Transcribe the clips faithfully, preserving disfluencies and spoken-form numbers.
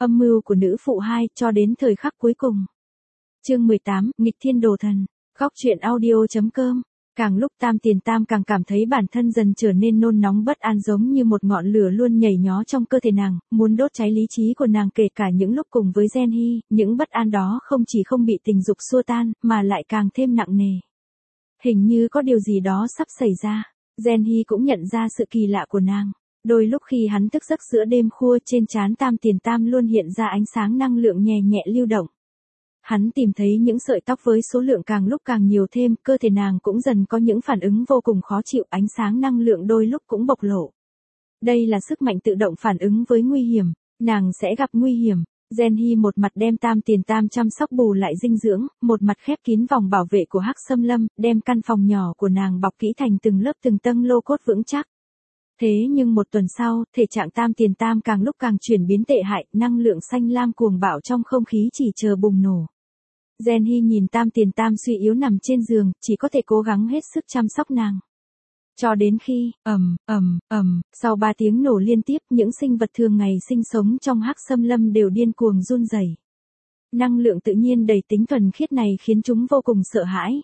Âm mưu của nữ phụ hai cho đến thời khắc cuối cùng. Chương mười tám, nghịch thiên đồ thần. Góc truyện audio.com. Càng lúc Tam Tiền Tam càng cảm thấy bản thân dần trở nên nôn nóng bất an, giống như một ngọn lửa luôn nhảy nhó trong cơ thể nàng, muốn đốt cháy lý trí của nàng. Kể cả những lúc cùng với Gen Hy, những bất an đó không chỉ không bị tình dục xua tan, mà lại càng thêm nặng nề. Hình như có điều gì đó sắp xảy ra. Gen Hy cũng nhận ra sự kỳ lạ của nàng. Đôi lúc khi hắn thức giấc giữa đêm khuya, trên trán Tam Tiền Tam luôn hiện ra ánh sáng năng lượng nhẹ nhẹ lưu động. Hắn tìm thấy những sợi tóc với số lượng càng lúc càng nhiều thêm, cơ thể nàng cũng dần có những phản ứng vô cùng khó chịu, ánh sáng năng lượng đôi lúc cũng bộc lộ. Đây là sức mạnh tự động phản ứng với nguy hiểm, nàng sẽ gặp nguy hiểm. Gen Hy một mặt đem Tam Tiền Tam chăm sóc bù lại dinh dưỡng, một mặt khép kín vòng bảo vệ của Hắc Xâm Lâm, đem căn phòng nhỏ của nàng bọc kỹ thành từng lớp từng tầng lô cốt vững chắc. Thế nhưng một tuần sau, thể trạng Tam Tiền Tam càng lúc càng chuyển biến tệ hại, năng lượng xanh lam cuồng bạo trong không khí chỉ chờ bùng nổ. Gen Hy nhìn Tam Tiền Tam suy yếu nằm trên giường, chỉ có thể cố gắng hết sức chăm sóc nàng. Cho đến khi, ầm, ầm, ầm, sau ba tiếng nổ liên tiếp, những sinh vật thường ngày sinh sống trong Hắc Xâm Lâm đều điên cuồng run rẩy. Năng lượng tự nhiên đầy tính thuần khiết này khiến chúng vô cùng sợ hãi.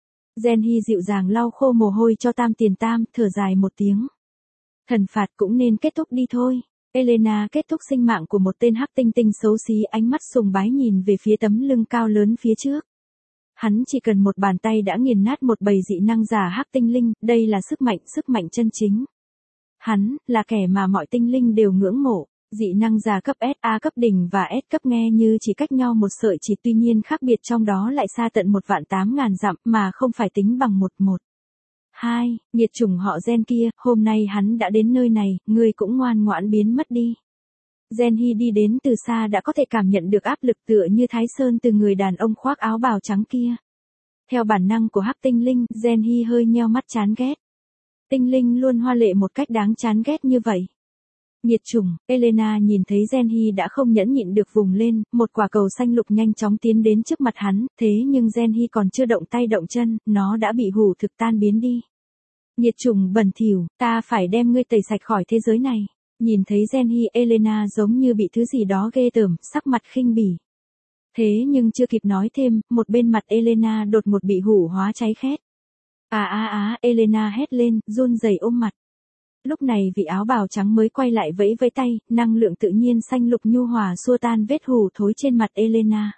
Gen Hy dịu dàng lau khô mồ hôi cho Tam Tiền Tam, thở dài một tiếng. Thần phạt cũng nên kết thúc đi thôi. Elena kết thúc sinh mạng của một tên hắc tinh tinh xấu xí, ánh mắt sùng bái nhìn về phía tấm lưng cao lớn phía trước. Hắn chỉ cần một bàn tay đã nghiền nát một bầy dị năng giả hắc tinh linh, đây là sức mạnh, sức mạnh chân chính. Hắn, là kẻ mà mọi tinh linh đều ngưỡng mộ. Dị năng giả cấp ét a cấp đỉnh và S cấp nghe như chỉ cách nhau một sợi chỉ, tuy nhiên khác biệt trong đó lại xa tận một vạn tám ngàn dặm, mà không phải tính bằng một một. Hai, nghiệt chủng họ Gen kia, hôm nay hắn đã đến nơi này, ngươi cũng ngoan ngoãn biến mất đi. Gen Hy đi đến từ xa đã có thể cảm nhận được áp lực tựa như Thái Sơn từ người đàn ông khoác áo bào trắng kia. Theo bản năng của hắc tinh linh, Gen Hy hơi nheo mắt chán ghét. Tinh linh luôn hoa lệ một cách đáng chán ghét như vậy. Nghiệt chủng, Elena nhìn thấy Gen Hy đã không nhẫn nhịn được vùng lên, một quả cầu xanh lục nhanh chóng tiến đến trước mặt hắn, thế nhưng Gen Hy còn chưa động tay động chân, nó đã bị hủ thực tan biến đi. Nghiệt chủng bẩn thỉu, ta phải đem ngươi tẩy sạch khỏi thế giới này. Nhìn thấy Gen Hy, Elena giống như bị thứ gì đó ghê tởm, sắc mặt khinh bỉ. Thế nhưng chưa kịp nói thêm, một bên mặt Elena đột ngột bị hủ hóa cháy khét. À à à, Elena hét lên, run rẩy ôm mặt. Lúc này vị áo bào trắng mới quay lại vẫy vẫy tay, năng lượng tự nhiên xanh lục nhu hòa xua tan vết hủ thối trên mặt Elena.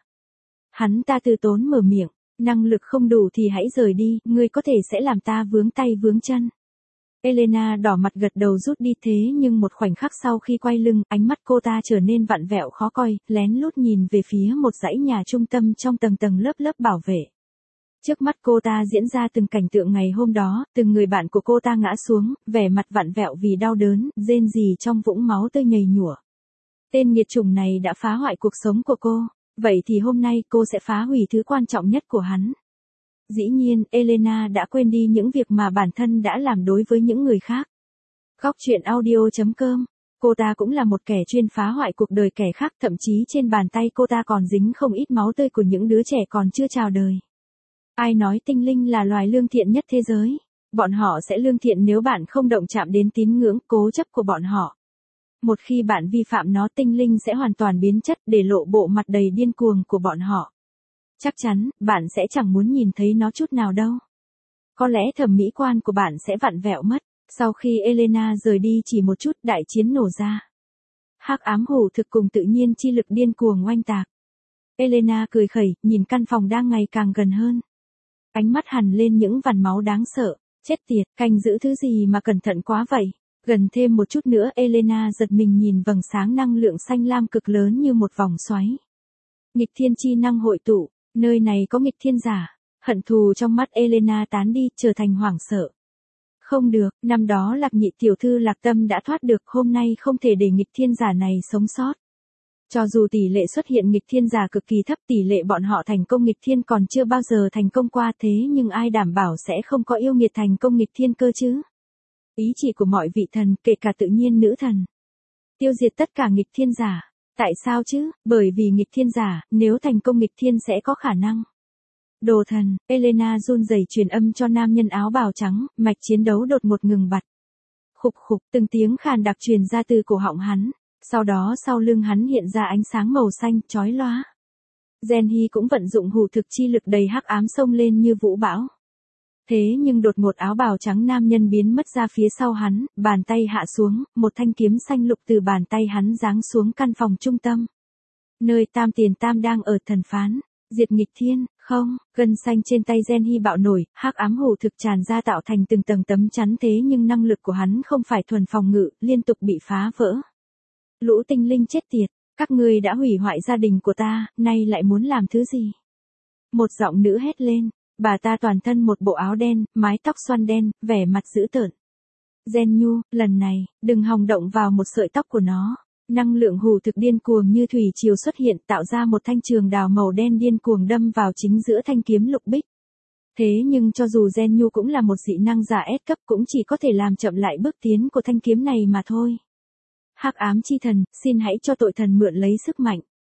Hắn ta từ tốn mở miệng, năng lực không đủ thì hãy rời đi, ngươi có thể sẽ làm ta vướng tay vướng chân. Elena đỏ mặt gật đầu rút đi, thế nhưng một khoảnh khắc sau khi quay lưng, ánh mắt cô ta trở nên vặn vẹo khó coi, lén lút nhìn về phía một dãy nhà trung tâm trong tầng tầng lớp lớp bảo vệ. Trước mắt cô ta diễn ra từng cảnh tượng ngày hôm đó, từng người bạn của cô ta ngã xuống, vẻ mặt vặn vẹo vì đau đớn, rên rỉ trong vũng máu tươi nhầy nhụa. Tên nghiệt chủng này đã phá hoại cuộc sống của cô, vậy thì hôm nay cô sẽ phá hủy thứ quan trọng nhất của hắn. Dĩ nhiên, Elena đã quên đi những việc mà bản thân đã làm đối với những người khác. Góc truyện audio.com. Cô ta cũng là một kẻ chuyên phá hoại cuộc đời kẻ khác, thậm chí trên bàn tay cô ta còn dính không ít máu tươi của những đứa trẻ còn chưa chào đời. Ai nói tinh linh là loài lương thiện nhất thế giới? Bọn họ sẽ lương thiện nếu bạn không động chạm đến tín ngưỡng cố chấp của bọn họ. Một khi bạn vi phạm nó, tinh linh sẽ hoàn toàn biến chất để lộ bộ mặt đầy điên cuồng của bọn họ. Chắc chắn, bạn sẽ chẳng muốn nhìn thấy nó chút nào đâu. Có lẽ thẩm mỹ quan của bạn sẽ vặn vẹo mất. Sau khi Elena rời đi chỉ một chút, đại chiến nổ ra. Hắc ám hủ thực cùng tự nhiên chi lực điên cuồng oanh tạc. Elena cười khẩy, nhìn căn phòng đang ngày càng gần hơn. Ánh mắt hằn lên những vằn máu đáng sợ. Chết tiệt, canh giữ thứ gì mà cẩn thận quá vậy? Gần thêm một chút nữa, Elena giật mình nhìn vầng sáng năng lượng xanh lam cực lớn như một vòng xoáy. Nghịch thiên chi năng hội tụ, nơi này có nghịch thiên giả. Hận thù trong mắt Elena tán đi, trở thành hoảng sợ. Không được, năm đó Lạc Nhị tiểu thư Lạc Tâm đã thoát được, hôm nay không thể để nghịch thiên giả này sống sót. Cho dù tỷ lệ xuất hiện nghịch thiên giả cực kỳ thấp, tỷ lệ bọn họ thành công nghịch thiên còn chưa bao giờ thành công qua, thế nhưng ai đảm bảo sẽ không có yêu nghiệt thành công nghịch thiên cơ chứ? Ý chỉ của mọi vị thần, kể cả tự nhiên nữ thần. Tiêu diệt tất cả nghịch thiên giả. Tại sao chứ? Bởi vì nghịch thiên giả, nếu thành công nghịch thiên sẽ có khả năng. Đồ thần, Elena run rẩy truyền âm cho nam nhân áo bào trắng, mạch chiến đấu đột ngột ngừng bặt. Khục khục, từng tiếng khàn đặc truyền ra từ cổ họng hắn. Sau đó sau lưng hắn hiện ra ánh sáng màu xanh chói lóa. Gen Hy cũng vận dụng hủ thực chi lực đầy hắc ám xông lên như vũ bão. Thế nhưng đột ngột áo bào trắng nam nhân biến mất ra phía sau hắn, bàn tay hạ xuống, một thanh kiếm xanh lục từ bàn tay hắn giáng xuống căn phòng trung tâm. Nơi Tam Tiền Tam đang ở thần phán, diệt nghịch thiên, không, gân xanh trên tay Gen Hy bạo nổi, hắc ám hủ thực tràn ra tạo thành từng tầng tấm chắn thế nhưng năng lực của hắn không phải thuần phòng ngự, liên tục bị phá vỡ. Lũ tinh linh chết tiệt, các ngươi đã hủy hoại gia đình của ta, nay lại muốn làm thứ gì? Một giọng nữ hét lên. Bà ta toàn thân một bộ áo đen, mái tóc xoăn đen, vẻ mặt dữ tợn. Gen Nhu, lần này, đừng hòng động vào một sợi tóc của nó. Năng lượng hủ thực điên cuồng như thủy triều xuất hiện tạo ra một thanh trường đào màu đen điên cuồng đâm vào chính giữa thanh kiếm lục bích. Thế nhưng cho dù Gen Nhu cũng là một dị năng giả S cấp cũng chỉ có thể làm chậm lại bước tiến của thanh kiếm này mà thôi. Hắc ám chi thần, xin hãy cho tội thần mượn lấy sức mạnh.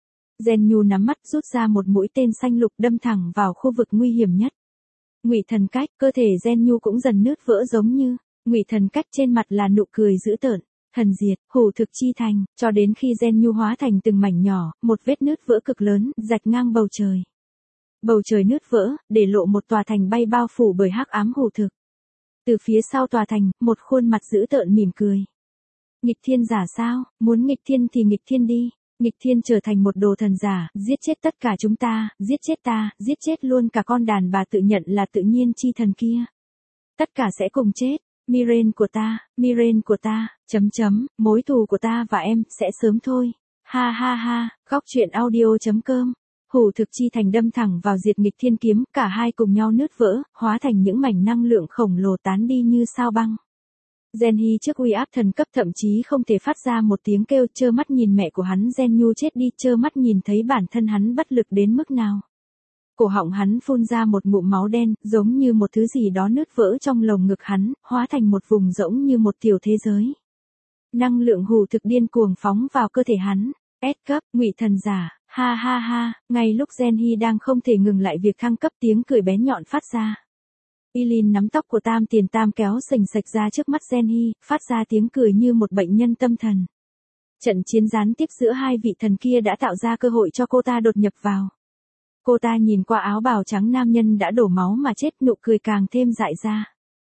Gen Nhu nắm mắt rút ra một mũi tên xanh lục đâm thẳng vào khu vực nguy hiểm nhất. Ngụy thần cách, cơ thể Gen Nhu cũng dần nứt vỡ giống như, Ngụy thần cách trên mặt là nụ cười dữ tợn, thần diệt, hủ thực chi thành, cho đến khi Gen Nhu hóa thành từng mảnh nhỏ, một vết nứt vỡ cực lớn, rạch ngang bầu trời. Bầu trời nứt vỡ, để lộ một tòa thành bay bao phủ bởi hắc ám hủ thực. Từ phía sau tòa thành, một khuôn mặt dữ tợn mỉm cười. Nghịch thiên giả sao, muốn nghịch thiên thì nghịch thiên đi. Nghịch thiên trở thành một đồ thần giả, giết chết tất cả chúng ta, giết chết ta, giết chết luôn cả con đàn bà tự nhận là tự nhiên chi thần kia. Tất cả sẽ cùng chết, Miren của ta, Miren của ta, chấm chấm, mối thù của ta và em, sẽ sớm thôi. Ha ha ha, góc truyện audio chấm com. Hủ thực chi thành đâm thẳng vào diệt nghịch thiên kiếm, cả hai cùng nhau nứt vỡ, hóa thành những mảnh năng lượng khổng lồ tán đi như sao băng. Gen Hy trước uy áp thần cấp thậm chí không thể phát ra một tiếng kêu, trơ mắt nhìn mẹ của hắn Gen Nhu chết đi, trơ mắt nhìn thấy bản thân hắn bất lực đến mức nào. Cổ họng hắn phun ra một ngụm máu đen, giống như một thứ gì đó nứt vỡ trong lồng ngực hắn, hóa thành một vùng rỗng như một tiểu thế giới. Năng lượng hủ thực điên cuồng phóng vào cơ thể hắn. S cấp, Ngụy thần giả, ha ha ha, ngay lúc Gen Hy đang không thể ngừng lại việc thăng cấp, tiếng cười bén nhọn phát ra. Eileen nắm tóc của Tam Tiền Tam kéo sành sạch ra trước mắt Gen Hy, phát ra tiếng cười như một bệnh nhân tâm thần. Trận chiến gián tiếp giữa hai vị thần kia đã tạo ra cơ hội cho cô ta đột nhập vào. Cô ta nhìn qua áo bào trắng nam nhân đã đổ máu mà chết, nụ cười càng thêm dại ra.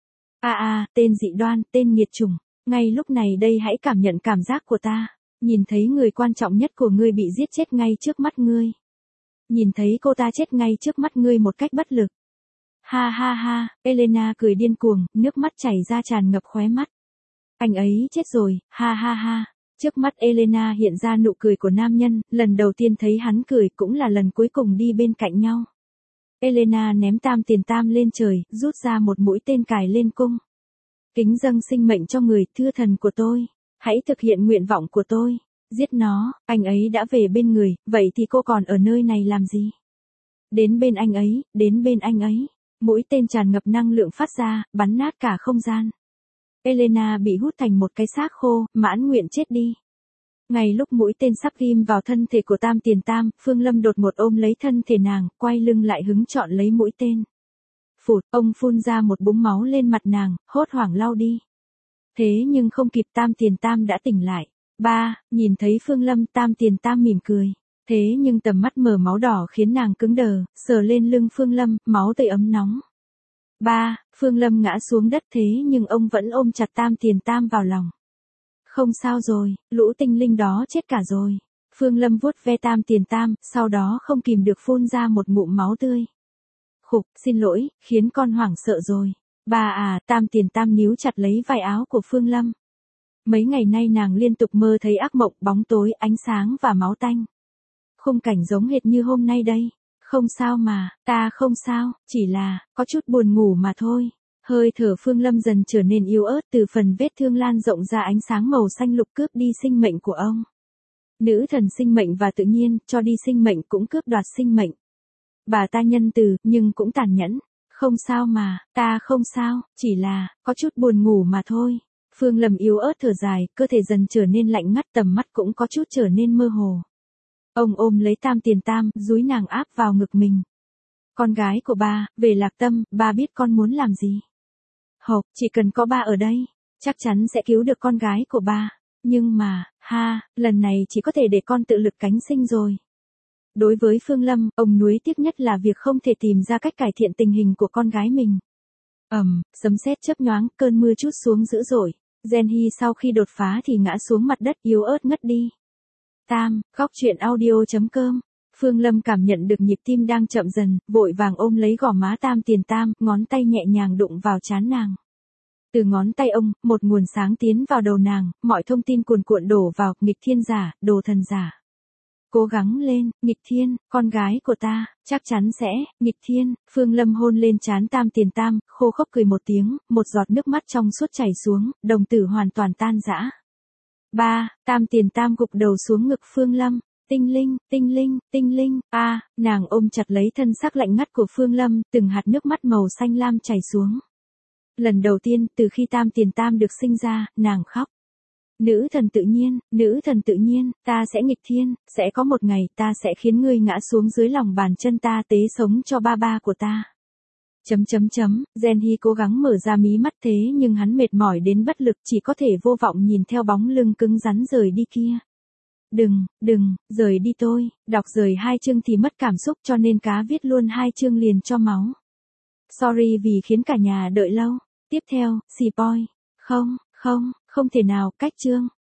A a, tên dị đoan, tên nghiệt chủng, ngay lúc này đây hãy cảm nhận cảm giác của ta, nhìn thấy người quan trọng nhất của ngươi bị giết chết ngay trước mắt ngươi. Nhìn thấy cô ta chết ngay trước mắt ngươi một cách bất lực. Ha ha ha, Elena cười điên cuồng, nước mắt chảy ra tràn ngập khóe mắt. Anh ấy chết rồi, ha ha ha. Trước mắt Elena hiện ra nụ cười của nam nhân, lần đầu tiên thấy hắn cười cũng là lần cuối cùng đi bên cạnh nhau. Elena ném Tam Tiền Tam lên trời, rút ra một mũi tên cài lên cung. Kính dâng sinh mệnh cho người, thưa thần của tôi. Hãy thực hiện nguyện vọng của tôi. Giết nó, anh ấy đã về bên người, vậy thì cô còn ở nơi này làm gì? Đến bên anh ấy, đến bên anh ấy. Mũi tên tràn ngập năng lượng phát ra, bắn nát cả không gian. Elena bị hút thành một cái xác khô, mãn nguyện chết đi. Ngay lúc mũi tên sắp ghim vào thân thể của Tam Tiền Tam, Phương Lâm đột ngột ôm lấy thân thể nàng, quay lưng lại hứng chọn lấy mũi tên. Phụt, ông phun ra một búng máu lên mặt nàng, hốt hoảng lau đi. Thế nhưng không kịp, Tam Tiền Tam đã tỉnh lại. Ba, nhìn thấy Phương Lâm, Tam Tiền Tam mỉm cười. Thế nhưng tầm mắt mở máu đỏ khiến nàng cứng đờ, sờ lên lưng Phương Lâm, máu tươi ấm nóng. Ba, Phương Lâm ngã xuống đất thế nhưng ông vẫn ôm chặt Tam Tiền Tam vào lòng. Không sao rồi, lũ tinh linh đó chết cả rồi. Phương Lâm vuốt ve Tam Tiền Tam, sau đó không kìm được phun ra một ngụm máu tươi. Khục, xin lỗi, khiến con hoảng sợ rồi. Ba à, Tam Tiền Tam níu chặt lấy vai áo của Phương Lâm. Mấy ngày nay nàng liên tục mơ thấy ác mộng, bóng tối, ánh sáng và máu tanh. Khung cảnh giống hệt như hôm nay đây. Không sao mà, ta không sao, chỉ là, có chút buồn ngủ mà thôi. Hơi thở Phương Lâm dần trở nên yếu ớt, từ phần vết thương lan rộng ra ánh sáng màu xanh lục cướp đi sinh mệnh của ông. Nữ thần sinh mệnh và tự nhiên, cho đi sinh mệnh cũng cướp đoạt sinh mệnh. Bà ta nhân từ, nhưng cũng tàn nhẫn. Không sao mà, ta không sao, chỉ là, có chút buồn ngủ mà thôi. Phương Lâm yếu ớt thở dài, cơ thể dần trở nên lạnh ngắt, tầm mắt cũng có chút trở nên mơ hồ. Ông ôm lấy Tam Tiền Tam, dúi nàng áp vào ngực mình. Con gái của ba, về Lạc Tâm, ba biết con muốn làm gì. Hộp, chỉ cần có ba ở đây, chắc chắn sẽ cứu được con gái của ba. Nhưng mà, ha, lần này chỉ có thể để con tự lực cánh sinh rồi. Đối với Phương Lâm, ông nuối tiếc nhất là việc không thể tìm ra cách cải thiện tình hình của con gái mình. Ầm, sấm sét chớp nhoáng, cơn mưa trút xuống dữ dội. Gen-hee sau khi đột phá thì ngã xuống mặt đất yếu ớt ngất đi. Tam, góc truyện audio chấm com. Phương Lâm cảm nhận được nhịp tim đang chậm dần, vội vàng ôm lấy gò má Tam Tiền Tam, ngón tay nhẹ nhàng đụng vào trán nàng. Từ ngón tay ông, một nguồn sáng tiến vào đầu nàng, mọi thông tin cuồn cuộn đổ vào, nghịch thiên giả, đồ thần giả. Cố gắng lên, nghịch thiên, con gái của ta, chắc chắn sẽ, nghịch thiên. Phương Lâm hôn lên trán Tam Tiền Tam, khô khốc cười một tiếng, một giọt nước mắt trong suốt chảy xuống, đồng tử hoàn toàn tan rã. Ba, Tam Tiền Tam gục đầu xuống ngực Phương Lâm. Tinh linh, tinh linh, tinh linh, a, à, nàng ôm chặt lấy thân xác lạnh ngắt của Phương Lâm, từng hạt nước mắt màu xanh lam chảy xuống. Lần đầu tiên, từ khi Tam Tiền Tam được sinh ra, nàng khóc. Nữ thần tự nhiên, nữ thần tự nhiên, ta sẽ nghịch thiên, sẽ có một ngày ta sẽ khiến ngươi ngã xuống dưới lòng bàn chân ta tế sống cho ba ba của ta. Chấm chấm chấm, Gen-hee cố gắng mở ra mí mắt thế nhưng hắn mệt mỏi đến bất lực, chỉ có thể vô vọng nhìn theo bóng lưng cứng rắn rời đi kia. Đừng, đừng, rời đi tôi, đọc rời hai chương thì mất cảm xúc cho nên cá viết luôn hai chương liền cho máu. Sorry vì khiến cả nhà đợi lâu. Tiếp theo, spoil. Không, không, không thể nào, cách chương.